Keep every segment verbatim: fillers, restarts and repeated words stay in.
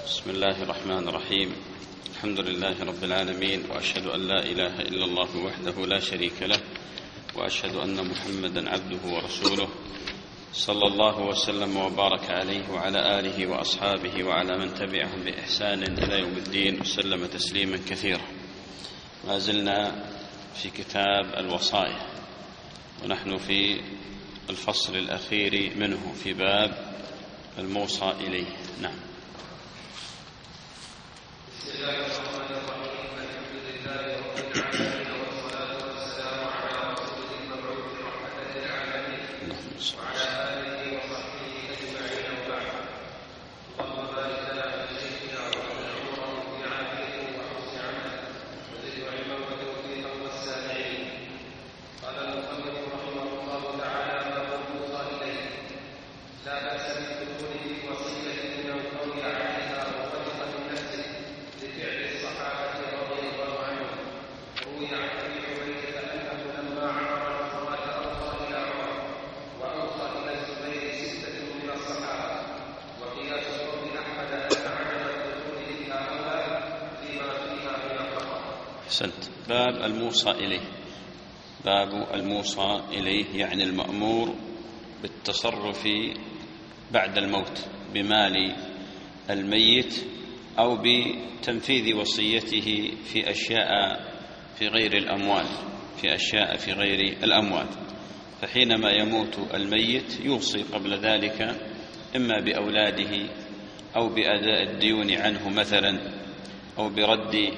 بسم الله الرحمن الرحيم. الحمد لله رب العالمين، وأشهد أن لا إله إلا الله وحده لا شريك له، وأشهد أن محمدا عبده ورسوله، صلى الله وسلم وبارك عليه وعلى آله وأصحابه وعلى من تبعهم بإحسان إلى يوم الدين، وسلم تسليما كثيرا. ما زلنا في كتاب الوصايا، ونحن في الفصل الأخير منه في باب الموصى إليه. نعم. بسم الله الرحمن الرحيم. الحمد لله رب العالمين، والصلاة والسلام على رسوله المبعوث رحمة للعالمين وعلى آله وصحبه أجمعين، وبعد. اللهم بارك لنا في شيخنا وأجعل عمره في عافيته وحسن عمله، وزد علما وتوفيقا والسامعين. قال المصنف رحمه الله تعالى: باب الموصى إليه. لا بأس بالدخول في وصية من القول عليها وصدق من نفسه لفعل الصحابة رضي الله عنهم. روي عن أبي هريرة أنه لما عمر الصلاة أوصى إلى عمر، وأوصى إلى الزبير ستة من الصحابة. وقياس قول أحمد أن عدم الدخول فيها أولى لما فيها من الخطأ. أحسنت. باب الموصى إليه. باب الموصى إليه يعني المأمور بالتصرف بعد الموت بمال الميت أو بتنفيذ وصيته في أشياء في غير الأموال في أشياء في غير الأموال. فحينما يموت الميت يوصي قبل ذلك إما بأولاده أو بأداء الديون عنه مثلا، أو برد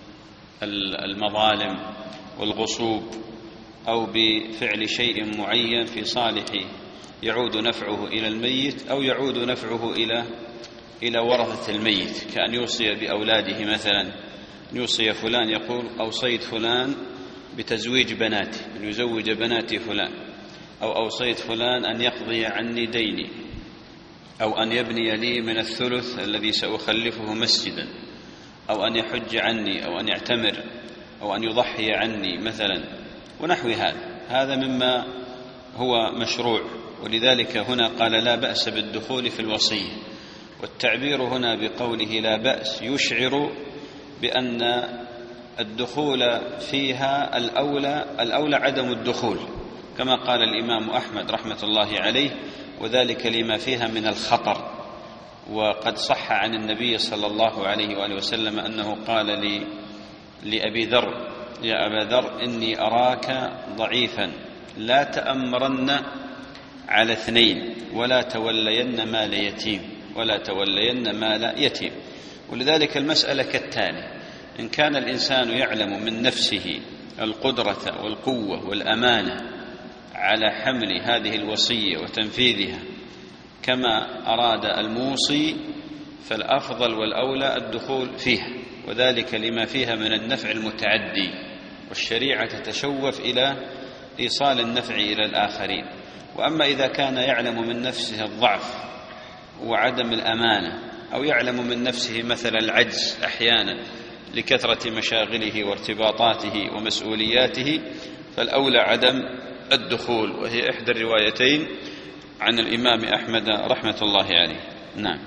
المظالم والغصوب، أو بفعل شيء معين في صالح يعود نفعه إلى الميت أو يعود نفعه إلى إلى ورثة الميت، كأن يوصي بأولاده مثلا، يوصي فلان يقول أوصيت فلان بتزويج بناتي، أن يزوج بناتي فلان، أو أوصيت فلان أن يقضي عني ديني، أو أن يبني لي من الثلث الذي سأخلفه مسجدا، أو أن يحج عني، أو أن يعتمر، أو أن يضحي عني مثلا، ونحو هذا. هذا مما هو مشروع، ولذلك هنا قال لا بأس بالدخول في الوصية. والتعبير هنا بقوله لا بأس يشعر بأن الدخول فيها الأولى الأولى عدم الدخول، كما قال الإمام أحمد رحمة الله عليه، وذلك لما فيها من الخطر. وقد صح عن النبي صلى الله عليه وآله وسلم أنه قال لي لأبي ذر: يا أبا ذر، إني أراك ضعيفا، لا تأمرن على اثنين، ولا تولين مال يتيم ولا تولين مال يتيم. ولذلك المسألة كالتالي: إن كان الإنسان يعلم من نفسه القدرة والقوة والأمانة على حمل هذه الوصية وتنفيذها كما أراد الموصي، فالأفضل والأولى الدخول فيها، وذلك لما فيها من النفع المتعدي، والشريعة تتشوف إلى إيصال النفع إلى الآخرين. وأما إذا كان يعلم من نفسه الضعف وعدم الأمانة، أو يعلم من نفسه مثلا العجز أحيانا لكثرة مشاغله وارتباطاته ومسؤولياته، فالأولى عدم الدخول، وهي إحدى الروايتين عن الإمام أحمد رحمة الله عليه. نعم.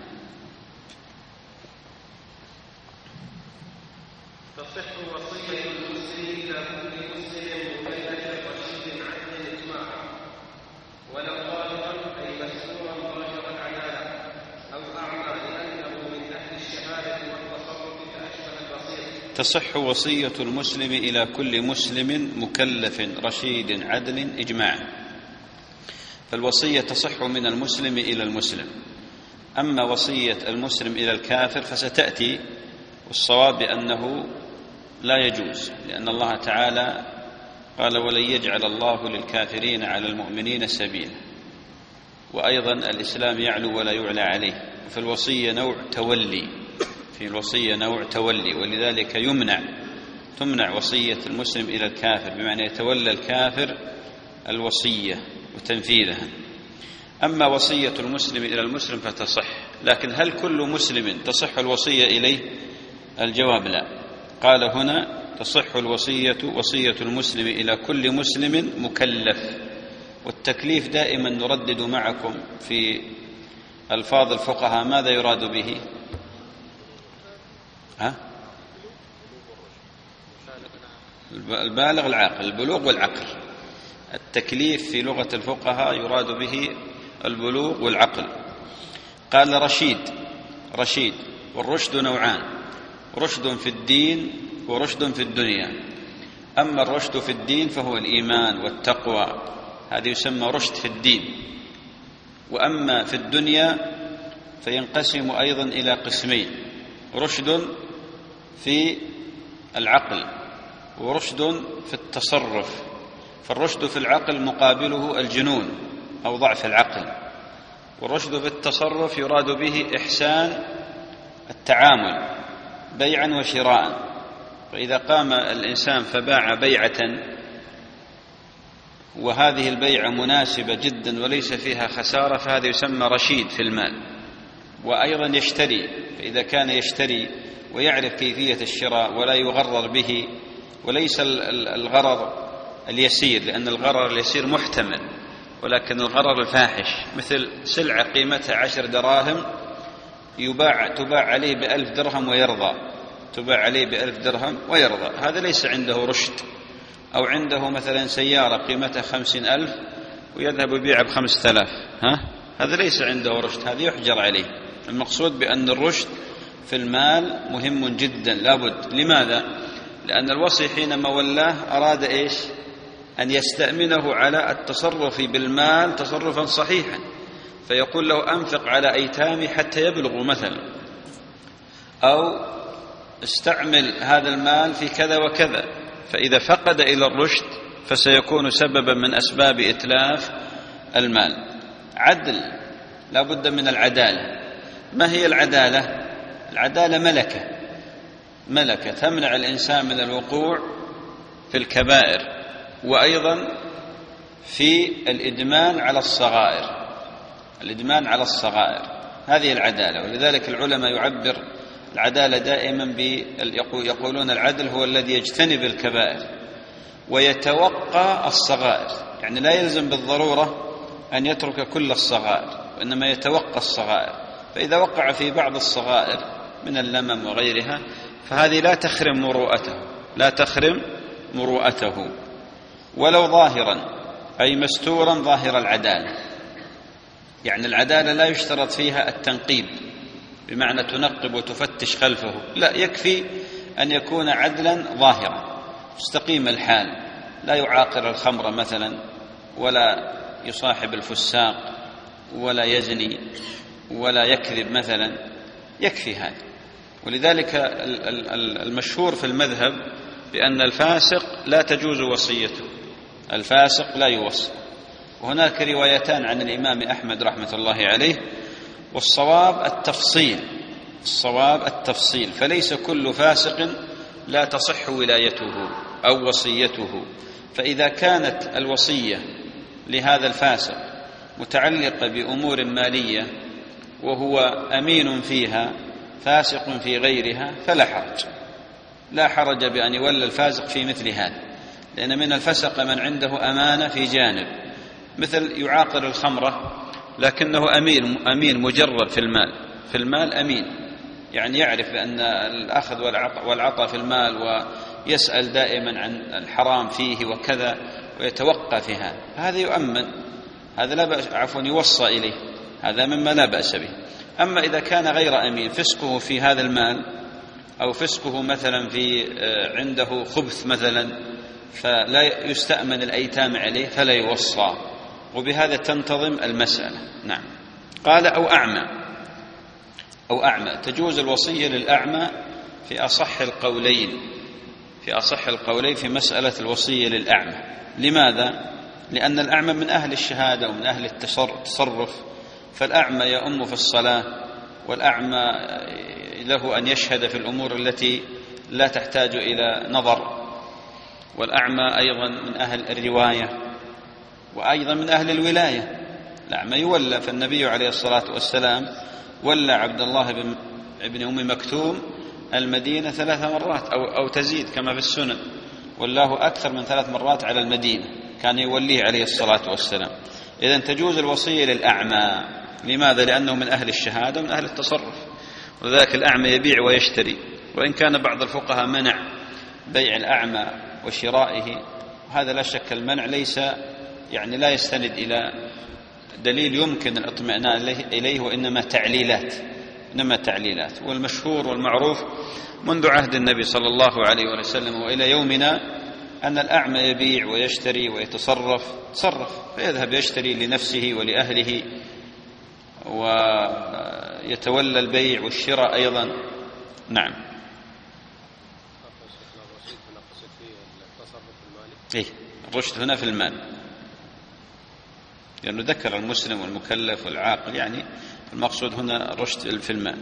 تصح وصية المسلم إلى كل مسلم مكلف رشيد عدل إجماعا، ولو ظاهرا أي مسؤولا ظاهر العدالة، أو أعمى لأنه من أهل الشهادة والتصرف فأشبه البصير. تصح وصية المسلم إلى كل مسلم مكلف رشيد عدل إجماعا. فالوصية تصح من المسلم إلى المسلم. أما وصية المسلم إلى الكافر فستأتي، والصواب بأنه لا يجوز، لأن الله تعالى قال: ولن يجعل الله للكافرين على المؤمنين سبيلا. وأيضا الإسلام يعلو ولا يعلى عليه. في الوصية نوع تولي في الوصية نوع تولي ولذلك يمنع تمنع وصية المسلم إلى الكافر، بمعنى يتولى الكافر الوصية وتنفيذها. أما وصية المسلم إلى المسلم فتصح، لكن هل كل مسلم تصح الوصية إليه؟ الجواب لا. قال هنا: تصح الوصية وصية المسلم إلى كل مسلم مكلف. والتكليف دائما نردد معكم في ألفاظ الفقهاء ماذا يراد به؟ ها؟ البالغ العاقل، البلوغ والعقل. التكليف في لغة الفقهاء يراد به البلوغ والعقل. قال رشيد، رشيد والرشد نوعان، رشد في الدين ورشد في الدنيا. أما الرشد في الدين فهو الإيمان والتقوى، هذا يسمى رشد في الدين. وأما في الدنيا فينقسم أيضا إلى قسمين، رشد في العقل ورشد في التصرف. فالرشد في العقل مقابله الجنون أو ضعف العقل، والرشد في التصرف يراد به إحسان التعامل بيعا وشراء. فإذا قام الإنسان فباع بيعة وهذه البيعة مناسبة جدا وليس فيها خسارة فهذا يسمى رشيد في المال. وأيضا يشتري، فإذا كان يشتري ويعرف كيفية الشراء ولا يغرر به، وليس الغرر اليسير، لأن الغرر اليسير محتمل، ولكن الغرر الفاحش مثل سلعة قيمتها عشر دراهم يباع تباع عليه بألف درهم ويرضى، تباع عليه بألف درهم ويرضى، هذا ليس عنده رشد. أو عنده مثلا سيارة قيمتها خمسين ألف ويذهب يبيع بخمسة آلاف، ها؟ هذا ليس عنده رشد، هذا يحجر عليه. المقصود بأن الرشد في المال مهم جدا لابد. لماذا؟ لأن الوصي حينما ولاه أراد إيش؟ أن يستأمنه على التصرف بالمال تصرفا صحيحا، فيقول له أنفق على أيتامي حتى يبلغوا مثلا، أو استعمل هذا المال في كذا وكذا. فإذا فقد إلى الرشد فسيكون سببا من أسباب إتلاف المال. عدل، لا بد من العدالة. ما هي العدالة؟ العدالة ملكة، ملكة تمنع الإنسان من الوقوع في الكبائر، وأيضا في الإدمان على الصغائر، الإدمان على الصغائر، هذه العدالة. ولذلك العلماء يعبر العدالة دائما يقولون العدل هو الذي يجتنب الكبائر ويتوقى الصغائر، يعني لا يلزم بالضرورة أن يترك كل الصغائر، وإنما يتوقى الصغائر. فإذا وقع في بعض الصغائر من اللمم وغيرها فهذه لا تخرم مروءته، لا تخرم مروءته ولو ظاهرا، أي مستورا ظاهر العدالة. يعني العدالة لا يشترط فيها التنقيب بمعنى تنقب وتفتش خلفه، لا، يكفي أن يكون عدلا ظاهرا مستقيم الحال، لا يعاقر الخمر مثلا، ولا يصاحب الفساق، ولا يزني، ولا يكذب مثلا، يكفي هذا. ولذلك المشهور في المذهب بأن الفاسق لا تجوز وصيته، الفاسق لا يوصى. وهناك روايتان عن الإمام أحمد رحمة الله عليه، والصواب التفصيل، الصواب التفصيل، فليس كل فاسق لا تصح ولايته أو وصيته. فإذا كانت الوصية لهذا الفاسق متعلقة بأمور مالية وهو أمين فيها فاسق في غيرها فلا حرج، لا حرج بأن يولى الفاسق في مثل هذا، لأن من الفسق من عنده أمانة في جانب، مثل يعاقر الخمرة لكنه أمين أمين مجرد في المال، في المال أمين، يعني يعرف بأن الأخذ والعطاء في المال ويسأل دائما عن الحرام فيه وكذا ويتوقع في هذا، هذا يؤمن، هذا لا بأس، عفوا يوصى إليه، هذا مما لا بأس به. أما إذا كان غير أمين، فسقه في هذا المال أو فسقه مثلا في عنده خبث مثلا، فلا يستأمن الأيتام عليه فلا يوصى، وبهذا تنتظم المسألة. نعم. قال أو أعمى، أو أعمى تجوز الوصية للأعمى في أصح القولين، في أصح القولين في مسألة الوصية للأعمى. لماذا؟ لأن الأعمى من أهل الشهادة ومن أهل التصرف، فالأعمى يؤم في الصلاة، والأعمى له أن يشهد في الأمور التي لا تحتاج إلى نظر، والأعمى أيضا من أهل الرواية وأيضا من أهل الولاية. الأعمى يولى، فالنبي عليه الصلاة والسلام ولى عبد الله بن أم مكتوم المدينة ثلاث مرات أو, أو تزيد كما في السنن، والله أكثر من ثلاث مرات على المدينة كان يوليه عليه الصلاة والسلام. إذن تجوز الوصية للأعمى. لماذا؟ لأنه من أهل الشهادة ومن أهل التصرف، وذلك الأعمى يبيع ويشتري، وإن كان بعض الفقهاء منع بيع الأعمى وشرائه، هذا لا شك المنع ليس يعني لا يستند إلى دليل يمكن الاطمئنان إليه، وإنما تعليلات إنما تعليلات. والمشهور والمعروف منذ عهد النبي صلى الله عليه وسلم وإلى يومنا أن الأعمى يبيع ويشتري ويتصرف تصرف فيذهب يشتري لنفسه ولأهله ويتولى البيع والشراء أيضا. نعم. إيه الرشد هنا في المال، لأنه يعني ذكر المسلم والمكلف والعاقل، يعني المقصود هنا الرشد في المال.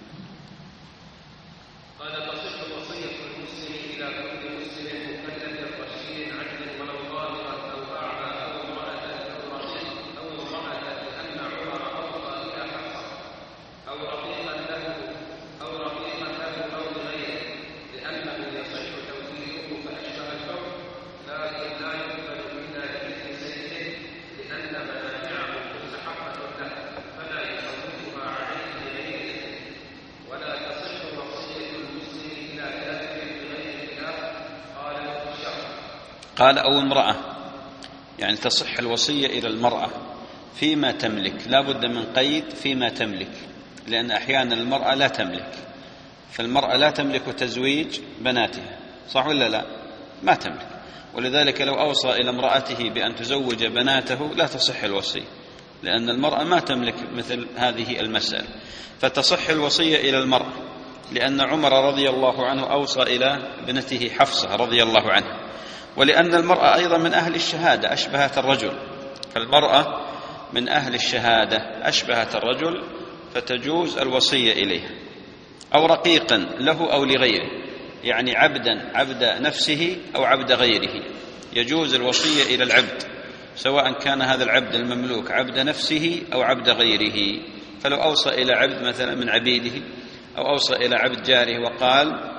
قال تصح وصية المسلم إلى كل مسلم مكلف رشيد عدل ولو ظالما أو أعمى أو امرأة أو رقيق أو امرأة لأن عمر أوصى إلى حفصة أو رقيقا له أو رقيقا له أو لغيره لأنه يصح توكيله فأشبه الحكم لكن لا يقبل إلا بإذن سيده لأن منافعه مستحقة له فلا يفوتها عليه بغير إذن. ولا تصح وصية المسلم إلى كافر بغير خلاف. قال له الشرع. قال أو امرأة، يعني تصح الوصية إلى المرأة فيما تملك، لا بد من قيد فيما تملك، لأن أحيانا المرأة لا تملك، فالمرأة لا تملك تزويج بناتها، صح ولا لا؟ ما تملك، ولذلك لو أوصى إلى امرأته بأن تزوج بناته لا تصح الوصية، لأن المرأة ما تملك مثل هذه المسألة، فتصح الوصية إلى المرأة، لأن عمر رضي الله عنه أوصى إلى ابنته حفصة رضي الله عنها، ولأن المرأة أيضا من أهل الشهادة أشبهت الرجل، فالمرأة من أهل الشهادة أشبهت الرجل فتجوز الوصية إليها. أو رقيقا له أو لغيره، يعني عبدا عبد نفسه أو عبد غيره، يجوز الوصية إلى العبد سواء كان هذا العبد المملوك عبد نفسه أو عبد غيره. فلو أوصى إلى عبد مثلا من عبيده أو أوصى إلى عبد جاره وقال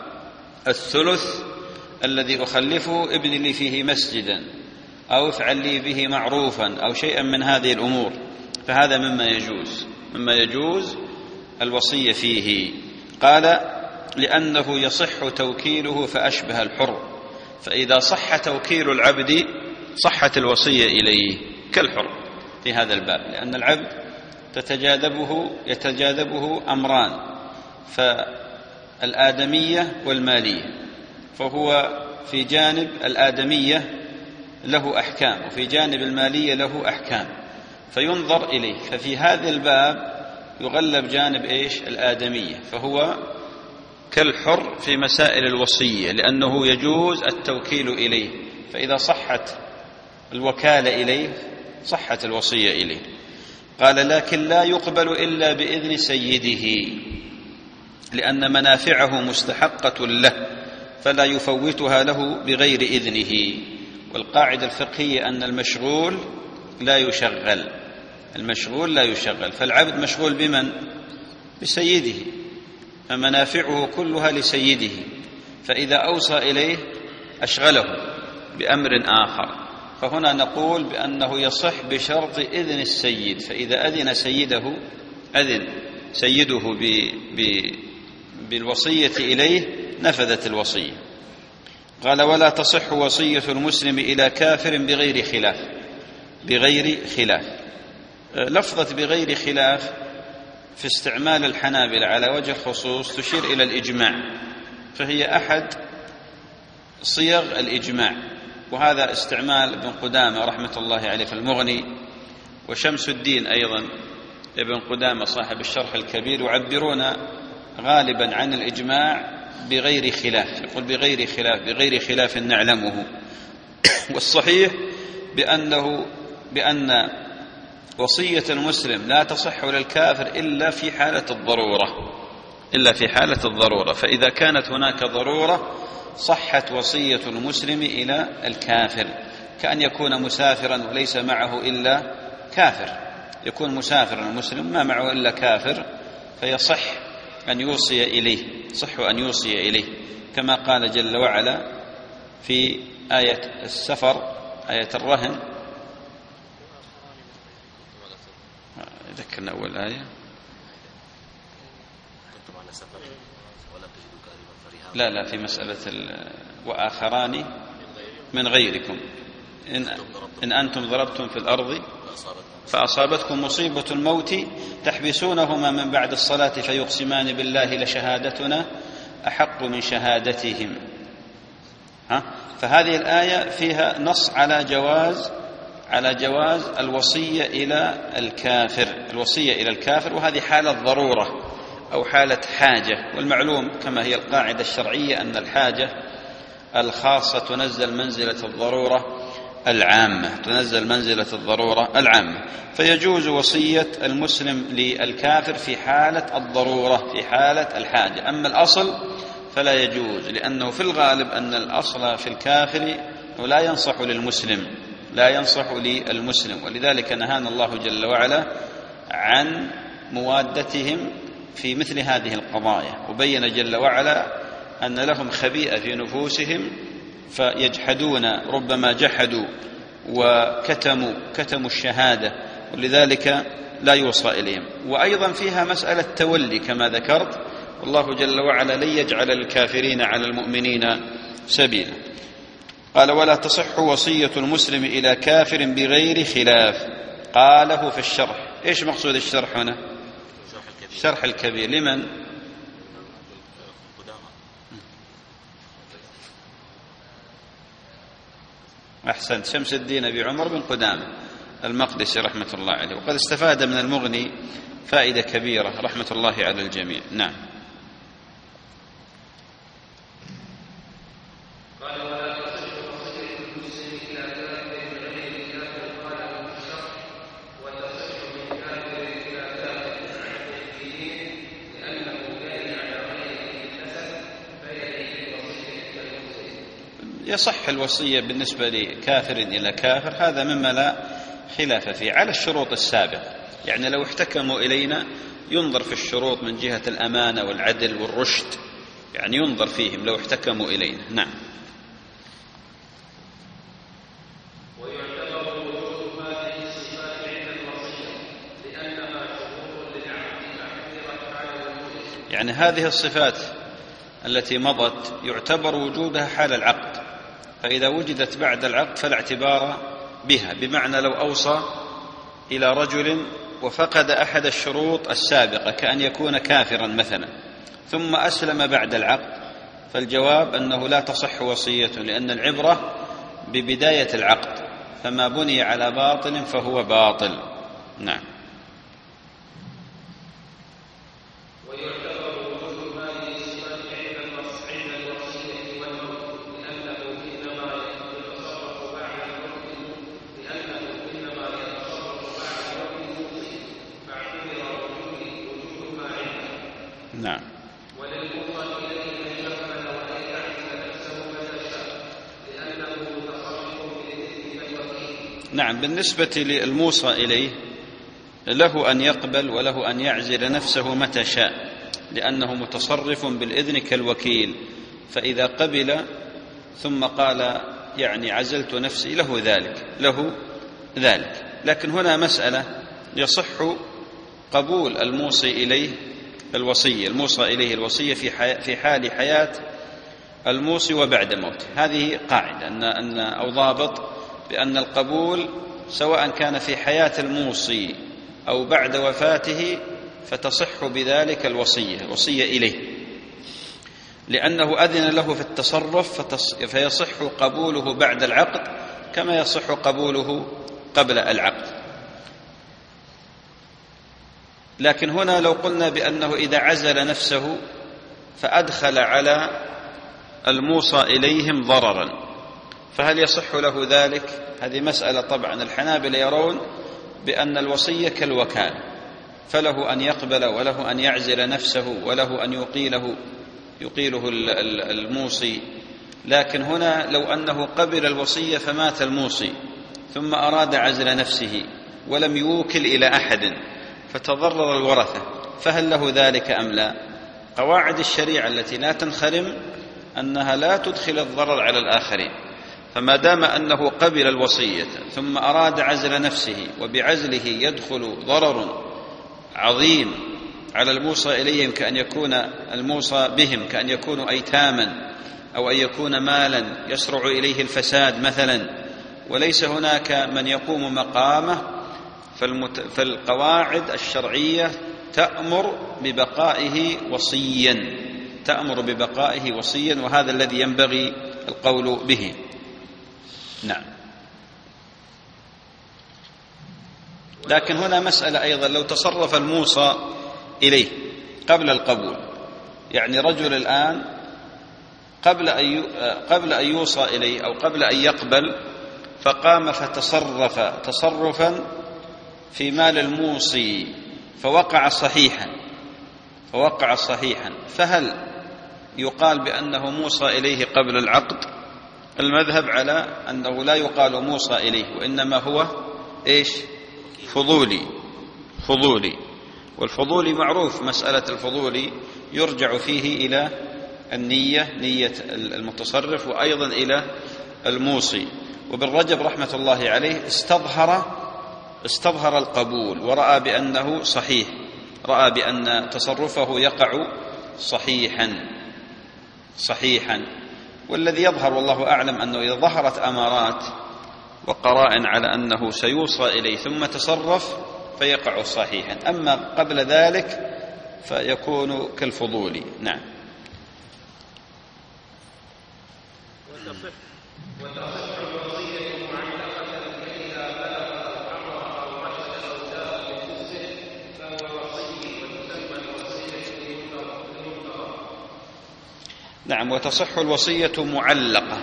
الثلث الذي أخلفه ابن لي فيه مسجدا أو افعل لي به معروفا أو شيئا من هذه الأمور، فهذا مما يجوز مما يجوز الوصية فيه. قال لأنه يصح توكيله فأشبه الحر، فإذا صح توكيل العبد صحت الوصية إليه كالحر في هذا الباب، لأن العبد تتجاذبه يتجاذبه أمران، فالآدمية والمالية، فهو في جانب الآدمية له أحكام وفي جانب المالية له أحكام، فينظر إليه، ففي هذا الباب يغلب جانب إيش؟ الآدمية، فهو كالحر في مسائل الوصية، لأنه يجوز التوكيل إليه، فإذا صحت الوكالة إليه صحت الوصية إليه. قال لكن لا يقبل إلا بإذن سيده، لأن منافعه مستحقة له فلا يفوتها له بغير إذنه. والقاعدة الفقهية أن المشغول لا يشغل، المشغول لا يشغل، فالعبد مشغول بمن؟ بسيده، فمنافعه كلها لسيده، فإذا أوصى إليه أشغله بأمر آخر. فهنا نقول بأنه يصح بشرط إذن السيد، فإذا أذن سيده أذن سيده ب ب بالوصية إليه نفذت الوصية. قال ولا تصح وصية المسلم إلى كافر بغير خلاف. بغير خلاف، لفظة بغير خلاف في استعمال الحنابلة على وجه الخصوص تشير إلى الإجماع، فهي أحد صيغ الإجماع، وهذا استعمال ابن قدامة رحمة الله عليه في المغني، وشمس الدين أيضا ابن قدامة صاحب الشرح الكبير، يعبرون غالبا عن الإجماع بغير خلاف، يقول بغير خلاف بغير خلاف نعلمه. والصحيح بأنه بأن وصية المسلم لا تصح للكافر إلا في حالة الضرورة، إلا في حالة الضرورة، فإذا كانت هناك ضرورة صحت وصية المسلم إلى الكافر، كأن يكون مسافرا وليس معه إلا كافر، يكون مسافرا المسلم ما معه إلا كافر، فيصح أن يوصي إليه، صح أن يوصي إليه، كما قال جل وعلا في آية السفر، آية الرهن. ذكرنا أول آية لا لا في مسألة وآخران من غيركم إن, إن أنتم ضربتم في الأرض فأصابتكم مصيبة الموت تحبسونهما من بعد الصلاة فيقسمان بالله لشهادتنا أحق من شهادتهم. ها؟ فهذه الآية فيها نص على جواز على جواز الوصية إلى الكافر الوصية إلى الكافر وهذه حالة ضرورة أو حالة حاجة، والمعلوم كما هي القاعدة الشرعية أن الحاجة الخاصة تنزل منزلة الضرورة العامة تنزل منزلة الضرورة العامة فيجوز وصية المسلم للكافر في حالة الضرورة في حالة الحاجة. أما الأصل فلا يجوز، لأنه في الغالب أن الأصل في الكافر لا ينصح للمسلم لا ينصح للمسلم ولذلك نهانا الله جل وعلا عن موادتهم في مثل هذه القضايا، وبين جل وعلا أن لهم خبيئة في نفوسهم فيجحدون ربما جحدوا وكتموا كتموا الشهادة ولذلك لا يوصى إليهم. وأيضا فيها مسألة تولي كما ذكرت، والله جل وعلا لن يجعل الكافرين على المؤمنين سبيلا. قال ولا تصح وصية المسلم إلى كافر بغير خلاف. قاله في الشرح. إيش مقصود الشرح هنا؟ شرح الكبير لمن؟ أحسنت، شمس الدين أبي عمر بن قدامة المقدسي رحمة الله عليه، وقد استفاد من المغني فائدة كبيرة رحمة الله على الجميع. نعم. يصح الوصية بالنسبة لكافر إلى كافر، هذا مما لا خلاف فيه على الشروط السابقة. يعني لو احتكموا إلينا ينظر في الشروط من جهة الأمانة والعدل والرشد، يعني ينظر فيهم لو احتكموا إلينا. نعم. ويعتبر وجود هذه الصفات عند الوصية لأنها شروط للعقد أحذرت على الوجود. يعني هذه الصفات التي مضت يعتبر وجودها حال العقد، فإذا وجدت بعد العقد فلا اعتبار بها، بمعنى لو أوصى إلى رجل وفقد أحد الشروط السابقة كأن يكون كافرا مثلا ثم أسلم بعد العقد، فالجواب أنه لا تصح وصيته، لأن العبرة ببداية العقد، فما بني على باطل فهو باطل. نعم. نعم. نعم. بالنسبة للموصى إليه له أن يقبل وله أن يعزل نفسه متى شاء، لأنه متصرف بالإذن كالوكيل، فإذا قبل ثم قال يعني عزلت نفسي له ذلك له ذلك لكن هنا مسألة يصح قبول الموصي إليه الوصية الموصى إليه الوصية في في حال حياة الموصي وبعد موته. هذه قاعدة أن أن أو ضابط بأن القبول سواء كان في حياة الموصي أو بعد وفاته فتصح بذلك الوصية الوصية إليه، لأنه أذن له في التصرف فيصح قبوله بعد العقد كما يصح قبوله قبل العقد. لكن هنا لو قلنا بأنه إذا عزل نفسه فأدخل على الموصى إليهم ضررا فهل يصح له ذلك؟ هذه مسألة. طبعا الحنابلة يرون بأن الوصية كالوكالة، فله أن يقبل وله أن يعزل نفسه وله أن يقيله يقيله الموصي. لكن هنا لو أنه قبل الوصية فمات الموصي ثم أراد عزل نفسه ولم يوكل إلى أحد فتضرر الورثة، فهل له ذلك أم لا؟ قواعد الشريعة التي لا تنخرم أنها لا تدخل الضرر على الآخرين، فما دام أنه قبل الوصية ثم أراد عزل نفسه وبعزله يدخل ضرر عظيم على الموصى إليهم كأن يكون الموصى بهم كأن يكونوا أيتاما أو أن يكون مالا يسرع إليه الفساد مثلا، وليس هناك من يقوم مقامه، فالقواعد الشرعية تأمر ببقائه وصيا تأمر ببقائه وصيا وهذا الذي ينبغي القول به. نعم. لكن هنا مسألة أيضا، لو تصرف الموصى إليه قبل القبول، يعني رجل الآن قبل أن قبل أن يوصى إليه أو قبل أن يقبل فقام فتصرف تصرفا في مال الموصي فوقع صحيحا فوقع صحيحا فهل يقال بأنه موصى إليه قبل العقد؟ المذهب على أنه لا يقال موصى إليه، وإنما هو إيش؟ فضولي فضولي والفضولي معروف، مسألة الفضولي يرجع فيه إلى النية، نية المتصرف، وأيضا إلى الموصي. وابن رجب رحمة الله عليه استظهر استظهر القبول ورأى بأنه صحيح، رأى بأن تصرفه يقع صحيحا صحيحا والذي يظهر والله أعلم أنه إذا ظهرت أمارات وقرائن على أنه سيوصى إليه ثم تصرف فيقع صحيحا، أما قبل ذلك فيكون كالفضول. نعم. نعم. وتصح الوصية معلقة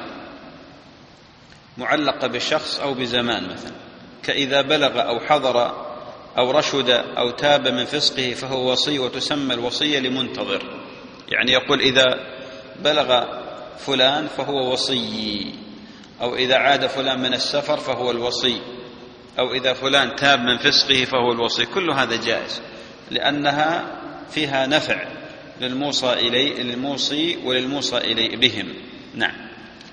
معلقة بشخص أو بزمان، مثلا كإذا بلغ أو حضر أو رشد أو تاب من فسقه فهو وصي، وتسمى الوصية لمنتظر، يعني يقول إذا بلغ فلان فهو وصي، أو إذا عاد فلان من السفر فهو الوصي، أو إذا فلان تاب من فسقه فهو الوصي. كل هذا جائز لأنها فيها نفع للموصى إليه للموصي وللموصى إليه بهم. نعم.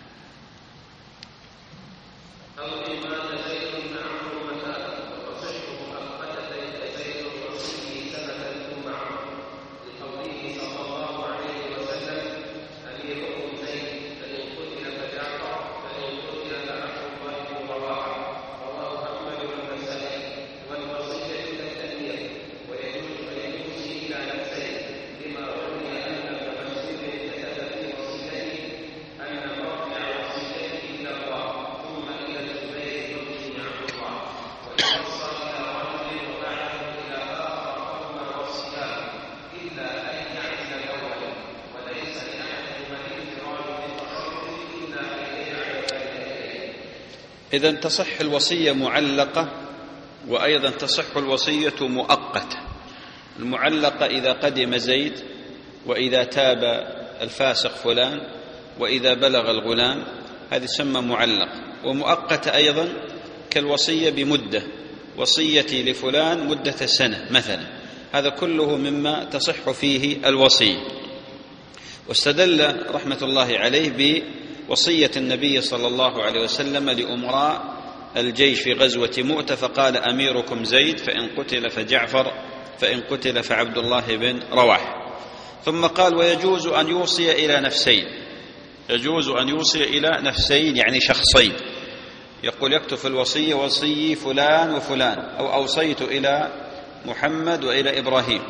إذن تصح الوصية معلقة، وأيضا تصح الوصية مؤقتة. المعلقة إذا قدم زيد، وإذا تاب الفاسق فلان، وإذا بلغ الغلام، هذه تسمى معلقة. ومؤقتة أيضا كالوصية بمدة، وصيتي لفلان مدة سنة مثلا، هذا كله مما تصح فيه الوصية. واستدل رحمة الله عليه بوصية النبي صلى الله عليه وسلم لأمراء الجيش في غزوة مؤتة، فقال أميركم زيد، فإن قتل فجعفر، فإن قتل فعبد الله بن رواح. ثم قال ويجوز أن يوصي إلى نفسين، يجوز أن يوصي إلى نفسين يعني شخصين، يقول يكتب في الوصية وصي فلان وفلان، أو أوصيت إلى محمد وإلى إبراهيم،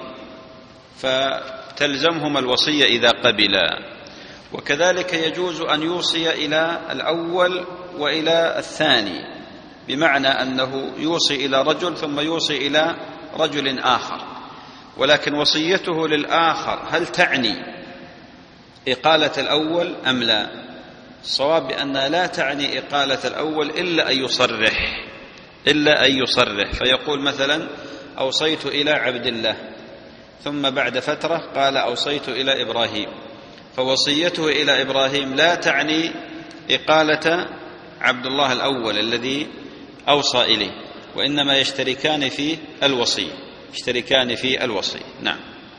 فتلزمهم الوصية إذا قبلا. وكذلك يجوز أن يوصي إلى الأول وإلى الثاني، بمعنى أنه يوصي إلى رجل ثم يوصي إلى رجل آخر، ولكن وصيته للآخر هل تعني إقالة الأول أم لا؟ الصواب بأنها لا تعني إقالة الأول إلا أن يصرح إلا أن يصرح فيقول مثلا أوصيت إلى عبد الله، ثم بعد فترة قال أوصيت إلى إبراهيم، فوصيته إلى إبراهيم لا تعني إقالة عبد الله الأول الذي أوصى إليه، وإنما يشتركان في الوصي يشتركان في الوصي. نعم.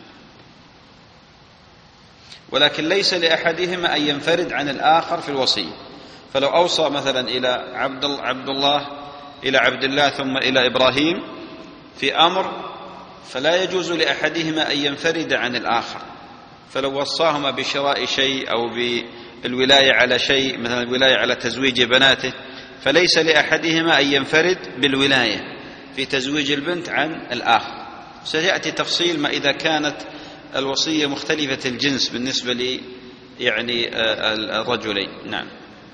ولكن ليس لأحدهما أن ينفرد عن الآخر في الوصية، فلو أوصى مثلا إلى عبد الله إلى عبد الله ثم إلى إبراهيم في أمر فلا يجوز لأحدهما أن ينفرد عن الآخر، فلو وصاهما بشراء شيء أو بالولاية على شيء، مثلا الولاية على تزويج بناته، فليس لأحدهما أن ينفرد بالولاية في تزويج البنت عن الآخر. سيأتي تفصيل ما إذا كانت الوصية مختلفة الجنس بالنسبة لي يعني الرجلين. نعم.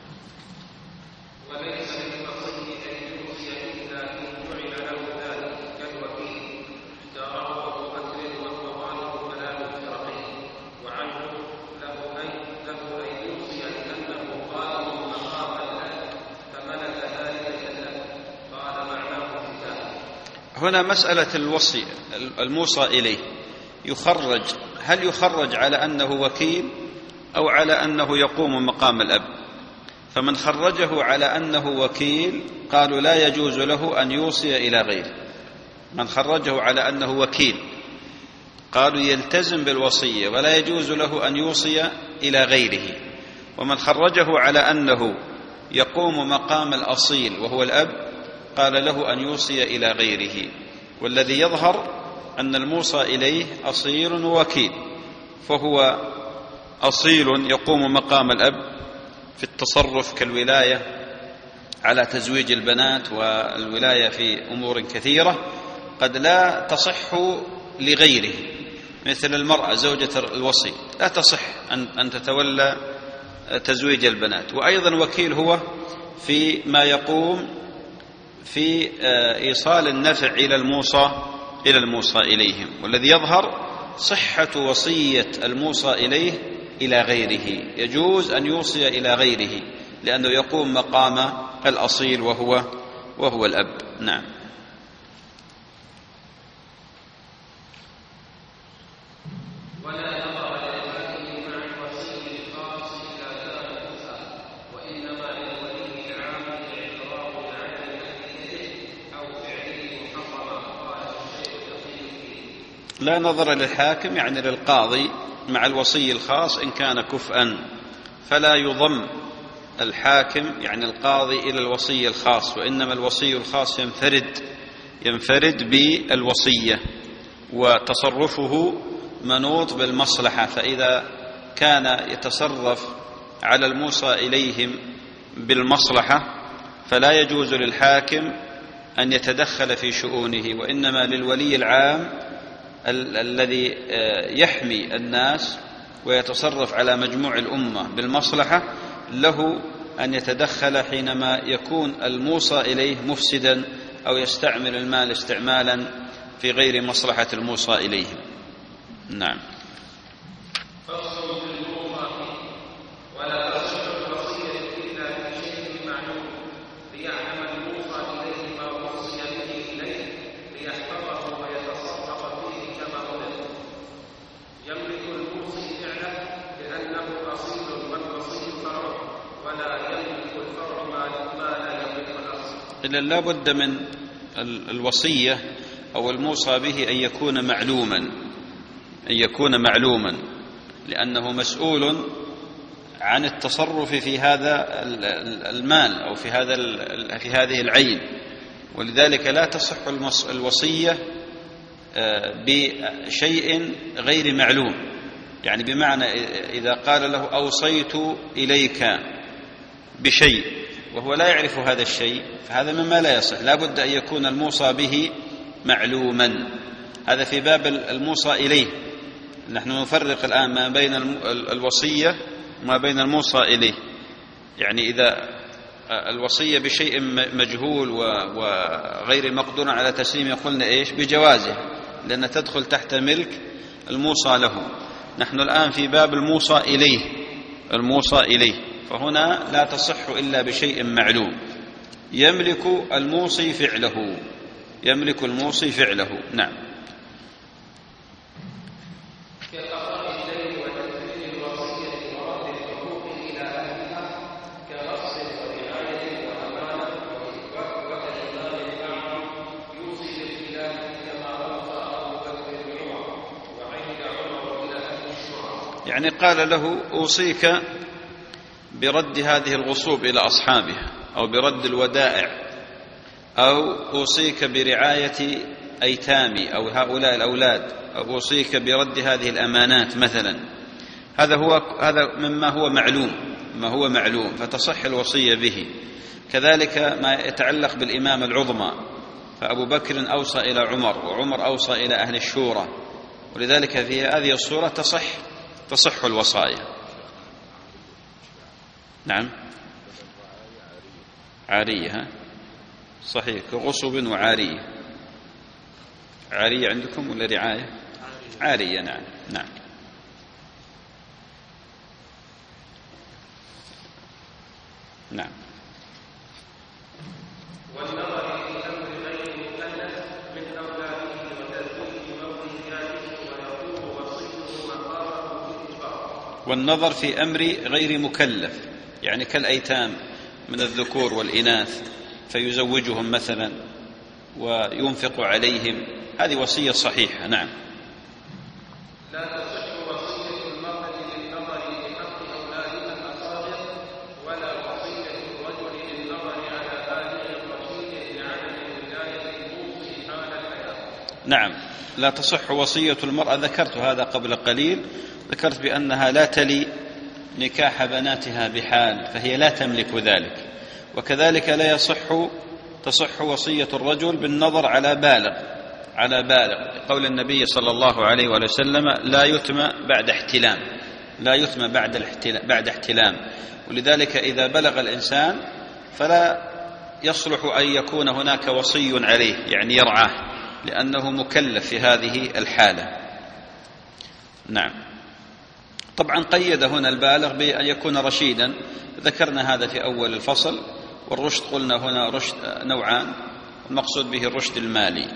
وليس للوصي أن يوصي إلا إن جعل له ذلك كالوكيل اختاره أبو بكر والموالد فلا يفترقين، وعنه له أن له أن يوصي لأنه قائم مقام الأب فملك ذلك الأب. قال معناه الكتاب. هنا مسألة الوصي الموصى إليه يخرج، هل يخرج على أنه وكيل أو على أنه يقوم مقام الأب؟ فمن خرجه على أنه وكيل قالوا لا يجوز له أن يوصي إلى غيره. من خرجه على أنه وكيل قالوا يلتزم بالوصية ولا يجوز له أن يوصي إلى غيره. ومن خرجه على أنه يقوم مقام الأصيل وهو الأب قال له أن يوصي إلى غيره. والذي يظهر أن الموصى إليه أصيل ووكيل، فهو أصيل يقوم مقام الأب في التصرف كالولاية على تزويج البنات والولاية في أمور كثيرة قد لا تصح لغيره، مثل المرأة زوجة الوصي لا تصح أن تتولى تزويج البنات. وأيضا وكيل هو في ما يقوم في إيصال النفع إلى الموصى إلى الموصى إليهم. والذي يظهر صحة وصية الموصى إليه إلى غيره، يجوز أن يوصي إلى غيره لأنه يقوم مقام الأصيل وهو وهو الأب. نعم. ولا نظر للحاكم مع الوصي الخاص إذا كان موسى، وإنما للولي العام الاعتراف بعدم تأكيده أو فعله محرما. قال الشيخ تقي فيه. لا نظر للحاكم يعني للقاضي مع الوصي الخاص إن كان كفءا، فلا يضم الحاكم يعني القاضي إلى الوصي الخاص، وإنما الوصي الخاص ينفرد ينفرد بالوصية وتصرفه منوط بالمصلحة. فإذا كان يتصرف على الموصى إليهم بالمصلحة فلا يجوز للحاكم أن يتدخل في شؤونه، وإنما للولي العام ال- الذي يحمي الناس ويتصرف على مجموع الأمة بالمصلحة له أن يتدخل حينما يكون الموصى إليه مفسدا أو يستعمل المال استعمالا في غير مصلحة الموصى إليه. نعم. فصل في الموصى ولا تصح الوصية إلا بشيء معلوم ليعلم الموصى إليه ما وصي به إليه ليحفظه ويتصرف فيه كما أمر. يملك الموصي فعله لأنه أصيل والوصي فرع، ولا يملك الفرع ما لا يملك الأصل. إلا لا بد من الوصية أو الموصى به أن يكون معلوما أن يكون معلوما لأنه مسؤول عن التصرف في هذا المال أو في هذا في هذه العين، ولذلك لا تصح الوصية بشيء غير معلوم. يعني بمعنى إذا قال له أوصيت إليك بشيء وهو لا يعرف هذا الشيء فهذا مما لا يصح، لا بد أن يكون الموصى به معلوما. هذا في باب الموصى إليه. نحن نفرق الآن ما بين الوصية وما بين الموصى إليه. يعني إذا الوصية بشيء مجهول وغير مقدور على تسليم قلنا إيش بجوازه لأن تدخل تحت ملك الموصى له. نحن الآن في باب الموصى إليه الموصى إليه فهنا لا تصح إلا بشيء معلوم. يملك الموصي فعله يملك الموصي فعله. نعم. كقضاء الدين وتنفيذ الوصية ورد الحقوق إلى أهلها كغصب ورعاية وأمانة وكإمام الأعمى يوصي بالخلاف كما أوصى أبو بكر وعمر وعند عمر إلى أهل الشرع. يعني قال له أوصيك برد هذه الغصوب إلى أصحابها أو برد الودائع أو أوصيك برعاية أيتامي أو هؤلاء الأولاد أوصيك برد هذه الأمانات مثلا، هذا هو هذا مما هو معلوم ما هو معلوم فتصح الوصية به. كذلك ما يتعلق بالإمامة العظمى، فأبو بكر أوصى إلى عمر وعمر أوصى إلى أهل الشورى، ولذلك في هذه الصورة تصح تصح الوصايا. نعم عارية صحيح كغصب وعارية. عارية عندكم ولا رعاية؟ عارية نعم نعم. نعم. والنظر في أمر غير مكلف من أولاده وتزويج مولياته ويقول وصيه مقامه بالإجبار. والنظر في أمر غير مكلف يعني كالأيتام من الذكور والإناث فيزوجهم مثلا وينفق عليهم، هذه وصية صحيحة. نعم. لا تصح وصية المرأة للنظر بحق أولادها الأصابع، ولا وصية الرجل للنظر على بالغ رشيد لعدم ولاية الموصي حال الحياة. نعم لا تصح وصية المرأة، ذكرت هذا قبل قليل، ذكرت بأنها لا تلي نكاح بناتها بحال، فهي لا تملك ذلك. وكذلك لا يصح تصح وصية الرجل بالنظر على بالغ على بالغ قول النبي صلى الله عليه وسلم لا يتم بعد احتلام لا يتم بعد الاحتلام بعد احتلام ولذلك إذا بلغ الإنسان فلا يصلح أن يكون هناك وصي عليه يعني يرعاه، لأنه مكلف في هذه الحالة. نعم. طبعا قيد هنا البالغ بأن يكون رشيدا، ذكرنا هذا في أول الفصل. والرشد قلنا هنا رشد نوعان، المقصود به الرشد المالي.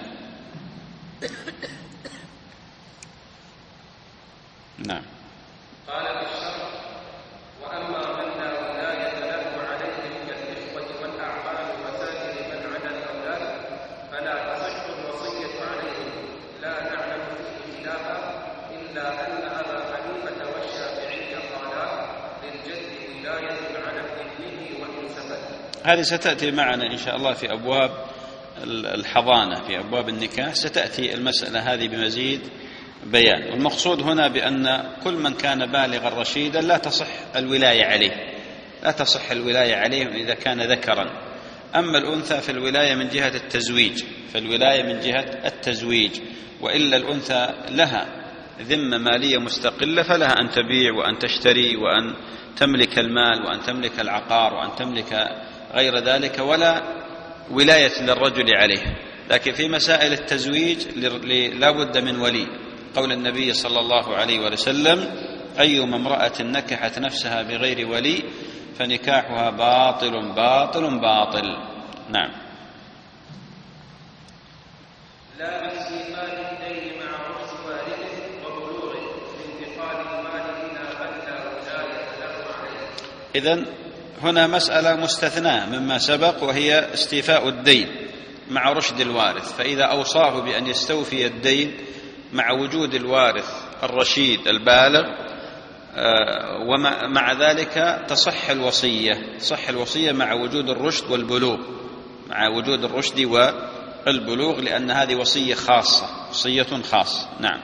نعم. قال بالشرط: وأما من لا ولاية له عليهم كالإخوة والأعمال وسائر من عدا الأولاد فلا تصح الوصية عليهم، لا نعلم فيه خلافا، إلا أن أبا حنيفة والشافعي قالا للجد ولاية على ابنه وإن سفل. هذه ستأتي معنا إن شاء الله في أبواب الحضانة، في أبواب النكاح ستأتي المسألة هذه بمزيد بيان. والمقصود هنا بأن كل من كان بالغا رشيدا لا تصح الولاية عليه لا تصح الولاية عليه إذا كان ذكرا. أما الأنثى في الولاية من جهة التزويج فالولاية من جهة التزويج، وإلا الأنثى لها ذمة مالية مستقلة، فلها أن تبيع وأن تشتري وأن تملك المال وأن تملك العقار وأن تملك غير ذلك، ولا ولاية للرجل عليه. لكن في مسائل التزويج لا بد من ولي، قول النبي صلى الله عليه وسلم: أيما امرأة نكحت نفسها بغير ولي فنكاحها باطل باطل باطل. نعم. لا باستيفاء الدين مع عرس والده وبلوغه بانتقال المال إلى من لا ولاية له عليه. إذن هنا مسألة مستثناة مما سبق، وهي استيفاء الدين مع رشد الوارث. فإذا أوصاه بأن يستوفي الدين مع وجود الوارث الرشيد البالغ ومع ذلك تصح الوصية تصح الوصية مع وجود الرشد والبلوغ مع وجود الرشد والبلوغ لأن هذه وصية خاصة وصية خاصة. نعم.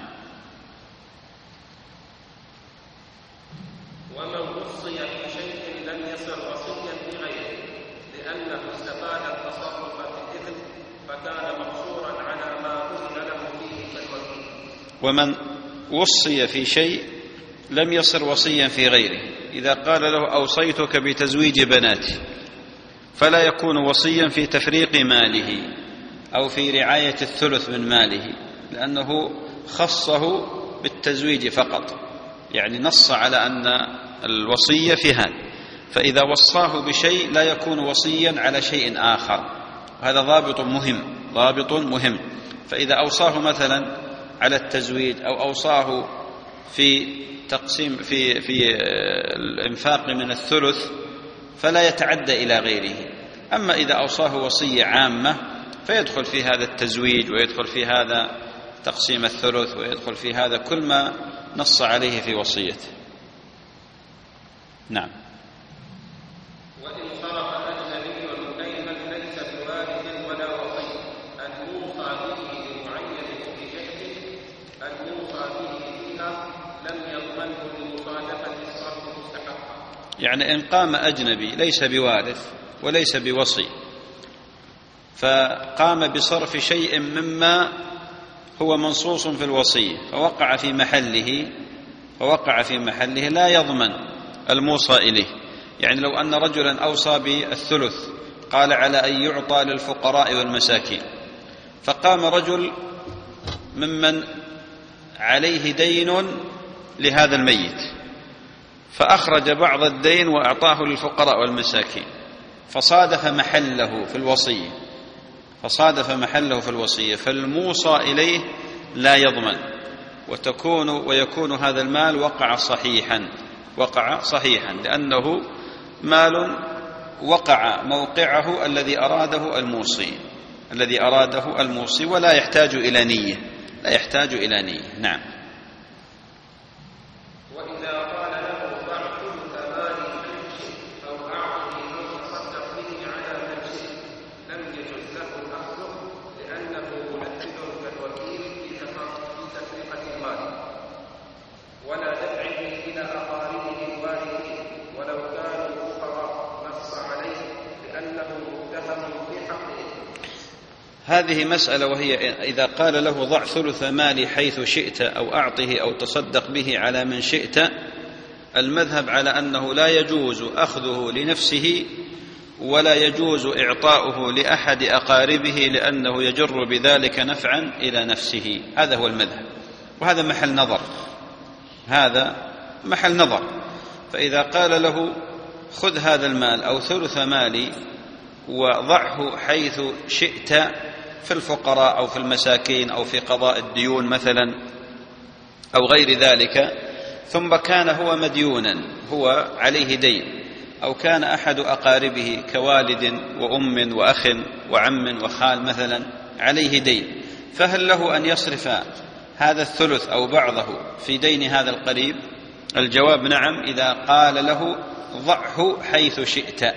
ومن وصي في شيء لم يصر وصيا بغيره لأنه استفاد التصرف في الإذن فكان مقصورا على ما أذن له فيه فالوكيل. ومن وصي في شيء لم يصر وصيا في غيره، إذا قال له أوصيتك بتزويج بناتي، فلا يكون وصيا في تفريق ماله أو في رعاية الثلث من ماله، لأنه خصه بالتزويج فقط، يعني نص على أن الوصية في هذا. فإذا وصاه بشيء لا يكون وصيا على شيء آخر، هذا ضابط مهم ضابط مهم. فإذا أوصاه مثلا على التزويج أو أوصاه في تقسيم في في الإنفاق من الثلث فلا يتعدى إلى غيره. أما إذا أوصاه وصية عامة فيدخل في هذا التزويج ويدخل في هذا تقسيم الثلث ويدخل في هذا كل ما نص عليه في وصيته. نعم. وإن صرف أجنبي كيما ليس بوارث ولا وصي الموصى به يعني إن قام أجنبي ليس بوارث وليس بوصي فقام بصرف شيء مما هو منصوص في الوصية فوقع في محله فوقع في محله لا يضمن الموصى إليه. يعني لو أن رجلا أوصى بالثلث قال على أن يعطى للفقراء والمساكين، فقام رجل ممن عليه دين لهذا الميت فأخرج بعض الدين وأعطاه للفقراء والمساكين فصادف محله في الوصية فصادف محله في الوصية فالموصى إليه لا يضمن، وتكون ويكون هذا المال وقع صحيحا وقع صحيحا لأنه مال وقع موقعه الذي أراده الموصي الذي أراده الموصي ولا يحتاج إلى نية لا يحتاج إلى نية. نعم. وإذا قال له ضع ثلث مالي من شئت أو أعطني أو تصدق به على من شئت لم يجوز له أخذه لأنه منفذ كالوكيل في تفرقة المال ولا دفعه إلى أقاربه الوارثين ولو كانوا فقراء نص عليه لأنه متهم في حقه. هذه مسألة، وهي إذا قال له ضع ثلث مالي حيث شئت أو أعطه أو تصدق به على من شئت، المذهب على أنه لا يجوز أخذه لنفسه ولا يجوز إعطاؤه لأحد أقاربه لأنه يجر بذلك نفعا إلى نفسه. هذا هو المذهب، وهذا محل نظر هذا محل نظر. فإذا قال له خذ هذا المال أو ثلث مالي وضعه حيث شئت في الفقراء أو في المساكين أو في قضاء الديون مثلا أو غير ذلك، ثم كان هو مديونا هو عليه دين أو كان أحد أقاربه كوالد وأم وأخ وعم وخال مثلا عليه دين، فهل له أن يصرف هذا الثلث أو بعضه في دين هذا القريب؟ الجواب نعم، إذا قال له ضعه حيث شئت،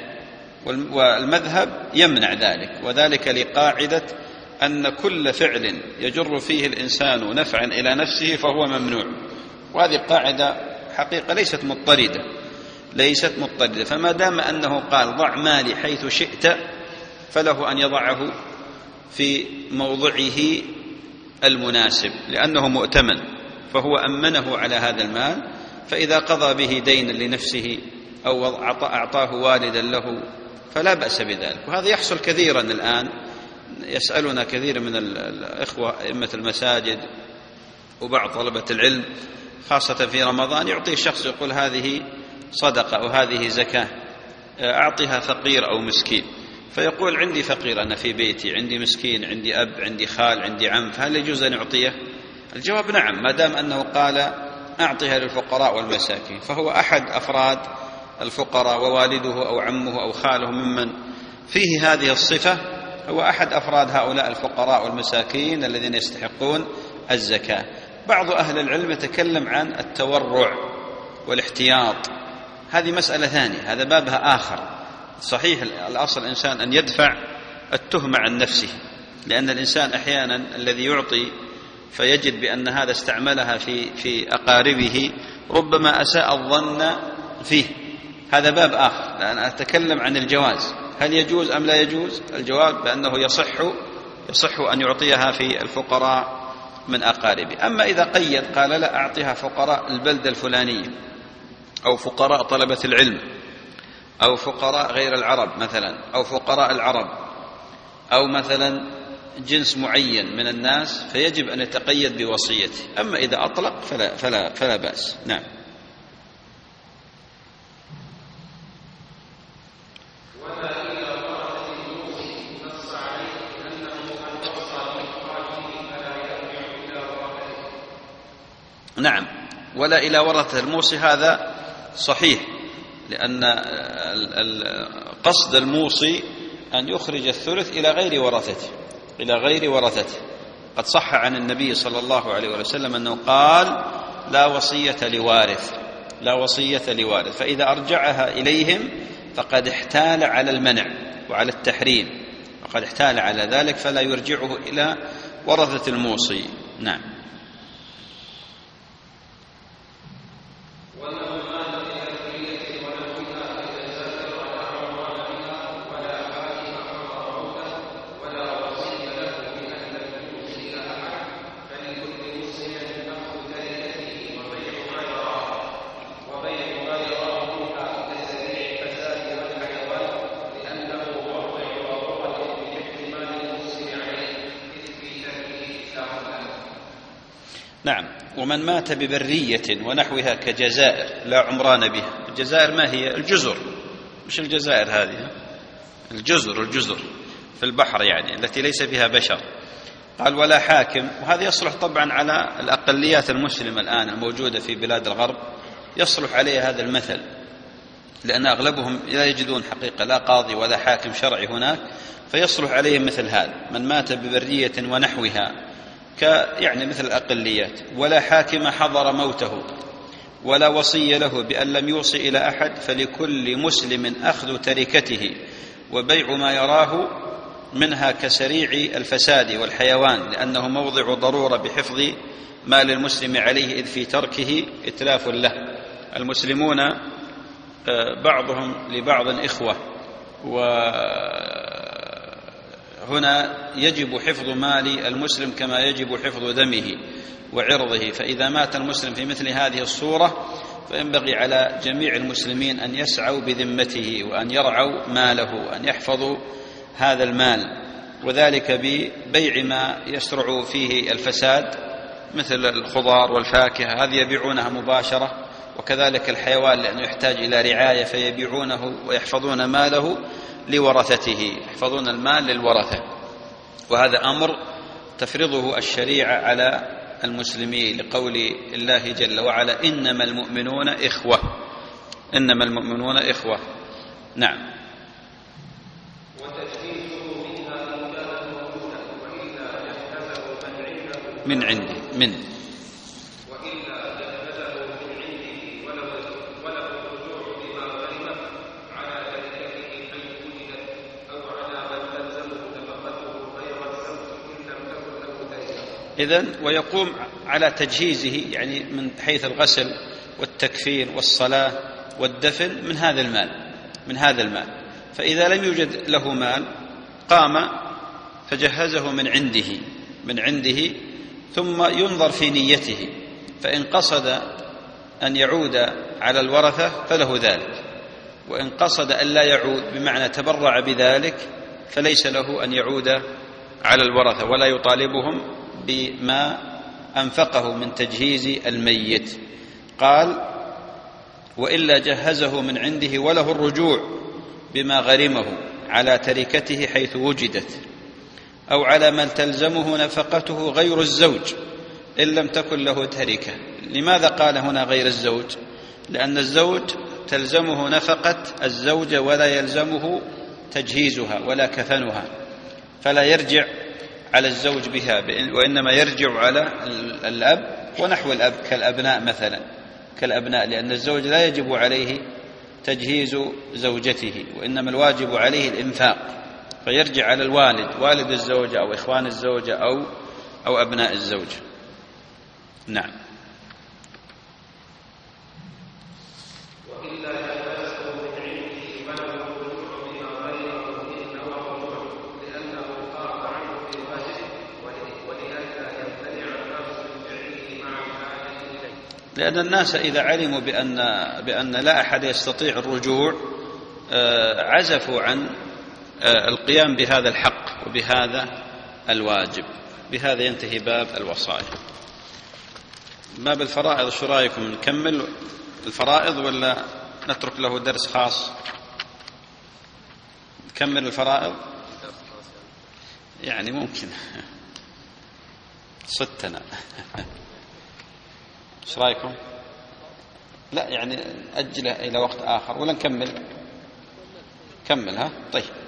والمذهب يمنع ذلك، وذلك لقاعدة أن كل فعل يجر فيه الإنسان نفعا إلى نفسه فهو ممنوع، وهذه قاعدة حقيقة ليست مضطردة ليست مضطردة فما دام أنه قال ضع مالي حيث شئت فله أن يضعه في موضعه المناسب لأنه مؤتمن، فهو أمنه على هذا المال، فإذا قضى به دينا لنفسه أو أعطاه والدا له فلا بأس بذلك. وهذا يحصل كثيرا الآن، يسألنا كثير من الإخوة أئمة المساجد وبعض طلبة العلم خاصة في رمضان، يعطي الشخص يقول هذه صدقة أو هذه زكاة أعطيها فقير أو مسكين، فيقول عندي فقير أنا في بيتي، عندي مسكين، عندي أب، عندي خال، عندي عم، فهل يجوز أن أعطيه؟ الجواب نعم، ما دام أنه قال أعطيها للفقراء والمساكين فهو أحد أفراد الفقراء ووالده أو عمه أو خاله ممن فيه هذه الصفة، هو أحد أفراد هؤلاء الفقراء والمساكين الذين يستحقون الزكاة. بعض أهل العلم يتكلم عن التورع والاحتياط، هذه مسألة ثانية، هذا بابها آخر. صحيح الأصل الإنسان أن يدفع التهمة عن نفسه، لأن الإنسان أحيانا الذي يعطي فيجد بأن هذا استعملها في في أقاربه ربما أساء الظن فيه، هذا باب آخر. لأن أتكلم عن الجواز، هل يجوز أم لا يجوز؟ الجواب بأنه يصح يصح أن يعطيها في الفقراء من أقاربه. أما إذا قيد قال لا أعطيها فقراء البلدة الفلانية أو فقراء طلبة العلم أو فقراء غير العرب مثلا أو فقراء العرب أو مثلا جنس معين من الناس، فيجب أن يتقيد بوصيته. أما إذا أطلق فلا, فلا, فلا بأس. نعم. نعم، ولا إلى ورثة الموصي، هذا صحيح، لأن قصد الموصي أن يخرج الثلث إلى غير ورثته إلى غير ورثته قد صح عن النبي صلى الله عليه وسلم أنه قال لا وصية لوارث لا وصية لوارث فإذا أرجعها إليهم فقد احتال على المنع وعلى التحريم، وقد احتال على ذلك فلا يرجعه إلى ورثة الموصي. نعم. نعم. ومن مات ببرية ونحوها كجزائر لا عمران بها. الجزائر ما هي؟ الجزر، مش الجزائر هذه، الجزر الجزر في البحر يعني التي ليس فيها بشر. قال ولا حاكم، وهذا يصلح طبعا على الأقليات المسلمة الآن الموجودة في بلاد الغرب، يصلح عليها هذا المثل، لأن أغلبهم لا يجدون حقيقة لا قاضي ولا حاكم شرعي هناك، فيصلح عليهم مثل هذا: من مات ببرية ونحوها، ك يعني مثل الأقليات. ولا حاكم حضر موته ولا وصي له بأن لم يوصي إلى أحد، فلكل مسلم أخذ تركته وبيع ما يراه منها كسريع الفساد والحيوان، لأنه موضع ضرورة بحفظ مال المسلم عليه، إذ في تركه إتلاف له. المسلمون بعضهم لبعض إخوة، وهنا يجب حفظ مال المسلم كما يجب حفظ دمه وعرضه. فإذا مات المسلم في مثل هذه الصورة فينبغي على جميع المسلمين أن يسعوا بذمته وأن يرعوا ماله وأن يحفظوا هذا المال، وذلك ببيع ما يسرع فيه الفساد مثل الخضار والفاكهة، هذه يبيعونها مباشرة، وكذلك الحيوان لأنه يحتاج إلى رعاية فيبيعونه ويحفظون ماله لورثته، يحفظون المال للورثة. وهذا أمر تفرضه الشريعة على المسلمين لقول الله جل وعلا: إنما المؤمنون إخوة، إنما المؤمنون إخوة. نعم. من عندي من وإلا جهزه من عنده وله الرجوع بما غرمه على تركته حيث وجدت أو على من تلزمه نفقته غير الزوج إن لم تكن له تركة. إذن ويقوم على تجهيزه، يعني من حيث الغسل والتكفين والصلاة والدفن من هذا المال من هذا المال فإذا لم يوجد له مال قام فجهزه من عنده من عنده ثم ينظر في نيته، فإن قصد أن يعود على الورثة فله ذلك، وإن قصد أن لا يعود بمعنى تبرع بذلك فليس له أن يعود على الورثة ولا يطالبهم بما أنفقه من تجهيز الميت. قال: وإلا جهزه من عنده وله الرجوع بما غرمه على تركته حيث وجدت أو على من تلزمه نفقته غير الزوج إن لم تكن له تركة. لماذا قال هنا غير الزوج؟ لأن الزوج تلزمه نفقة الزوجة ولا يلزمه تجهيزها ولا كفنها، فلا يرجع على الزوج بها، وإنما يرجع على الأب ونحو الأب كالأبناء مثلا كالأبناء لأن الزوج لا يجب عليه تجهيز زوجته، وإنما الواجب عليه الإنفاق، فيرجع على الوالد والد الزوجة أو إخوان الزوجة أو أو أبناء الزوجة. نعم. وإلا جهزه من عنده وله الرجوع بما غيره إن هو الرجوع لأنه خاف عنه في الواجب ولئلا يمتنع الناس من فعله مع الحاجة إليه. لأن الناس إذا علموا بأن بأن لا أحد يستطيع الرجوع عزفوا عن القيام بهذا الحق وبهذا الواجب. بهذا ينتهي باب الوصايا. باب الفرائض شو رأيكم؟ نكمل الفرائض ولا نترك له درس خاص؟ نكمل الفرائض يعني ممكن صدتنا. ايش رأيكم؟ لا يعني أجله إلى وقت آخر ولا نكمل؟ كمل ها؟ طيب.